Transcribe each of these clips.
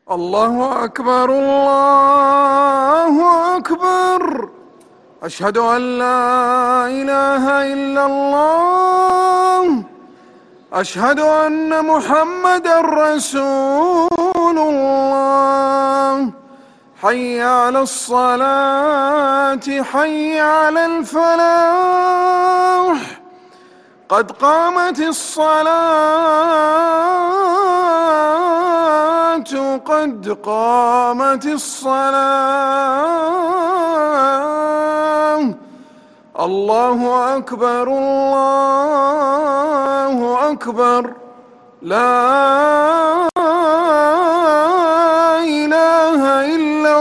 الله أكبر الله أكبر. أشهد أن لا إله إلا الله. أشهد أن محمدًا رسول الله. حي على الصلاة حي على الفلاح. قد قامت الصلاة قد قامت الصلاة. الله أكبر الله أكبر. لا إله إلا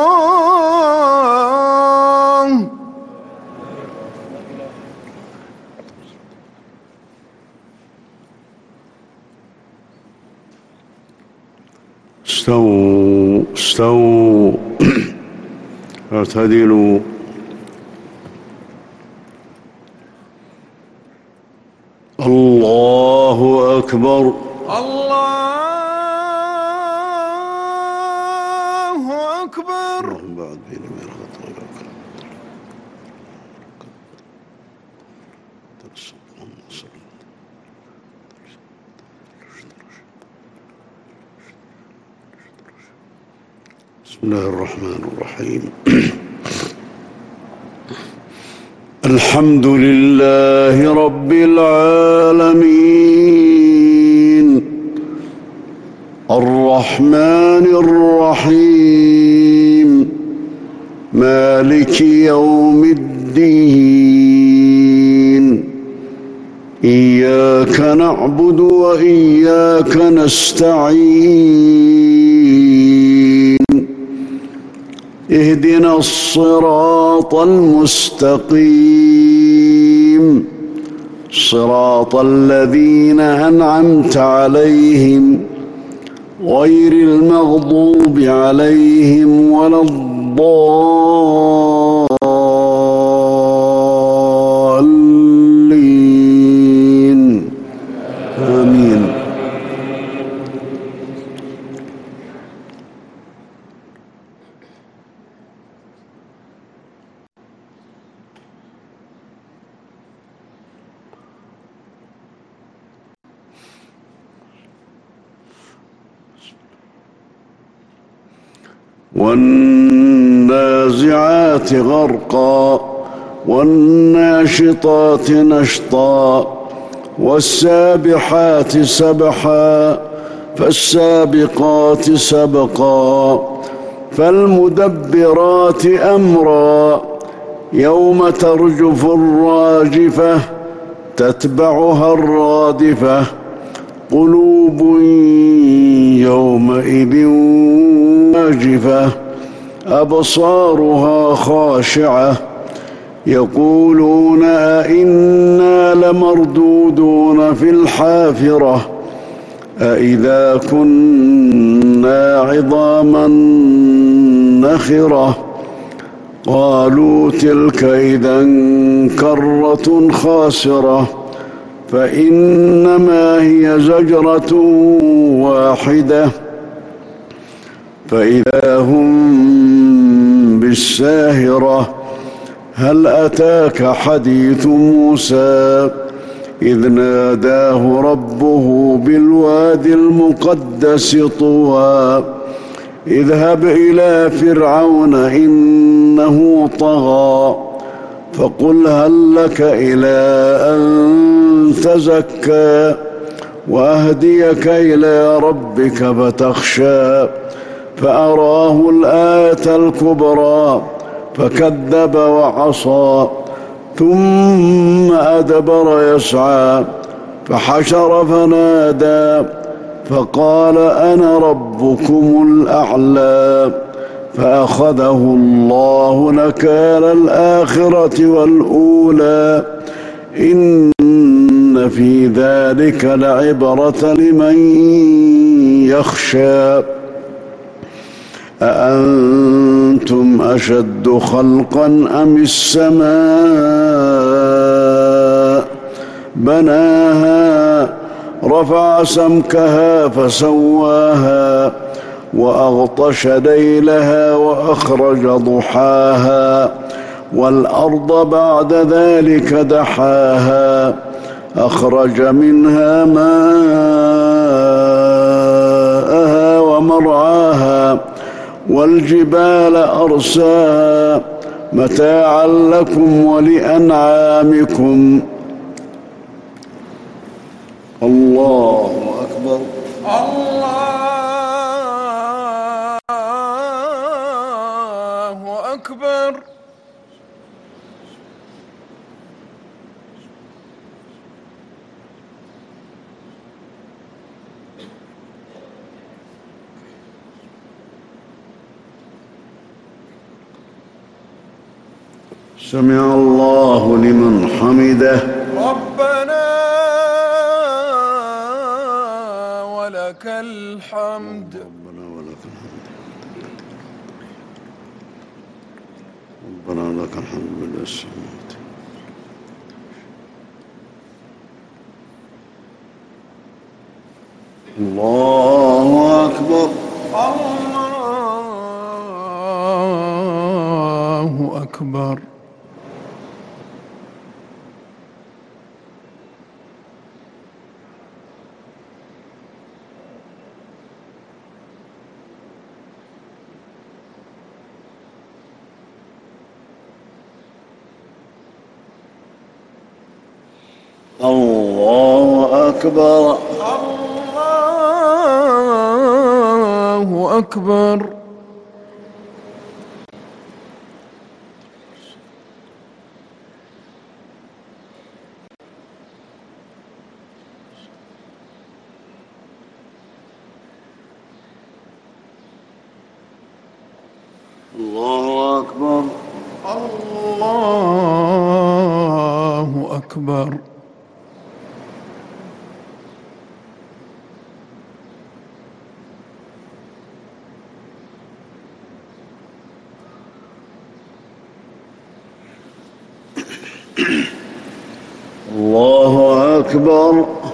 الله. استووا استووا اعتدلوا. الله أكبر الله أكبر. بسم الله الرحمن الرحيم. الحمد لله رب العالمين الرحمن الرحيم مالك يوم الدين. إياك نعبد وإياك نستعين. اهدنا الصراط المستقيم صراط الذين أنعمت عليهم غير المغضوب عليهم ولا الضالين. آمين. والنازعات غرقا والناشطات نشطا والسابحات سبحا فالسابقات سبقا فالمدبرات أمرا يوم ترجف الراجفة تتبعها الرادفة قلوب يومئذ واجفة أبصارها خاشعة يقولون أئنا لمردودون في الحافرة أئذا كنا عظاما نخرة قالوا تلك إذا كرة خاسرة فإنما هي زجرة واحدة فإذا هم بالساهرة. هل أتاك حديث موسى إذ ناداه ربه بالوادي المقدس طوى اذهب إلى فرعون إنه طغى فقل هل لك إلى أن تزكى وأهديك إلى ربك فتخشى فأراه الآية الكبرى فكذب وعصى ثم أدبر يسعى فحشر فنادى فقال أنا ربكم الأعلى فأخذه الله نكال الآخرة والأولى إن في ذلك لعبرة لمن يخشى. أأنتم أشد خلقا أم السماء بناها رفع سمكها فسواها وأغطش ليلها وأخرج ضحاها والأرض بعد ذلك دحاها أخرج منها ماءها ومرعاها والجبال أرساها متاعا لكم ولأنعامكم. الله أكبر. الله أكبر. سمع الله لمن حمده. ربنا ولك الحمد. ربنا ولك الحمد. ربنا لك الحمد ملء السماوات. الله أكبر. الله أكبر. الله أكبر. الله أكبر. الله أكبر. الله أكبر. الله أكبر.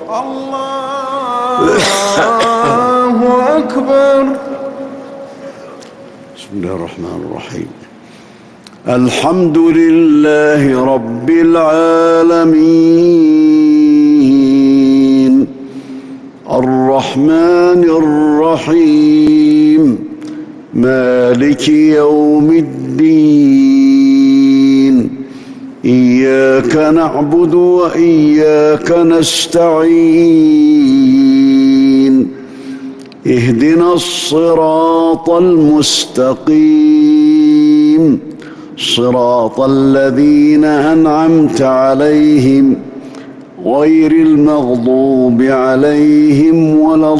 الله أكبر. بسم الله الرحمن الرحيم. الحمد لله رب العالمين الرحمن الرحيم مالك يوم الدين إياك نعبد وإياك نستعين اهدنا الصراط المستقيم صراط الذين أنعمت عليهم غير المغضوب عليهم ولا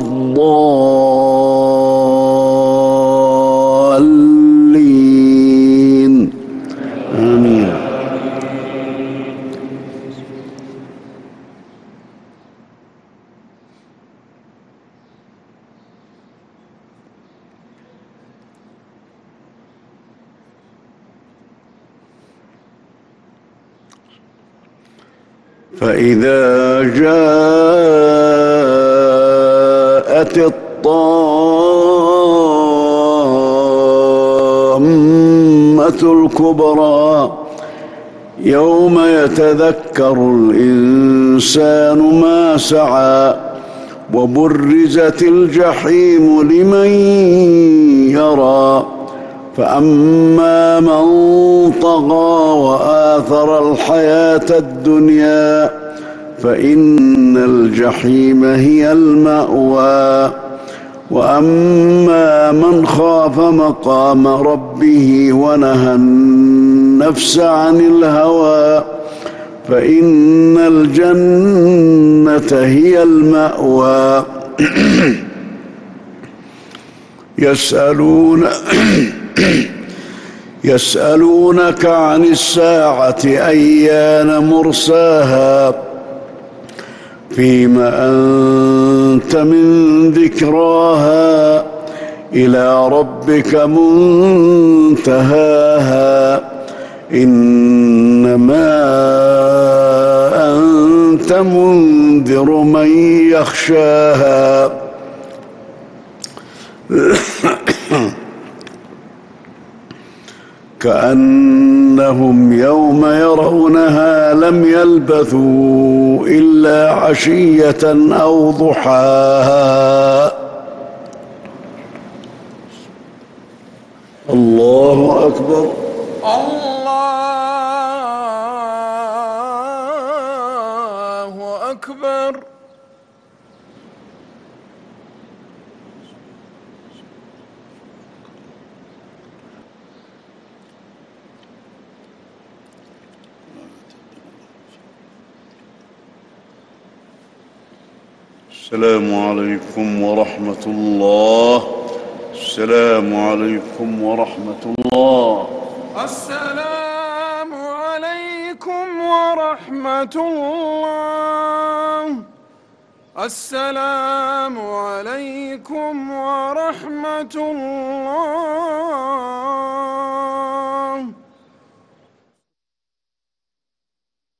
الضالين آمين. فإذا جاءت الطامة الكبرى يوم يتذكر الإنسان ما سعى وبرزت الجحيم لمن يرى فأما من طغى وآثر الحياة الدنيا فإن الجحيم هي المأوى وأما من خاف مقام ربه ونهى النفس عن الهوى فإن الجنة هي المأوى. يسألونك عن الساعة أيان مرساها فيما أنت من ذكراها إلى ربك منتهاها إنما أنت منذر من يخشاها كأنهم يوم يرونها لم يلبثوا إلا عشية أو ضحاها. الله أكبر. الله أكبر. السلام عليكم ورحمة الله. السلام عليكم ورحمة الله. السلام عليكم ورحمة الله. السلام عليكم ورحمة الله.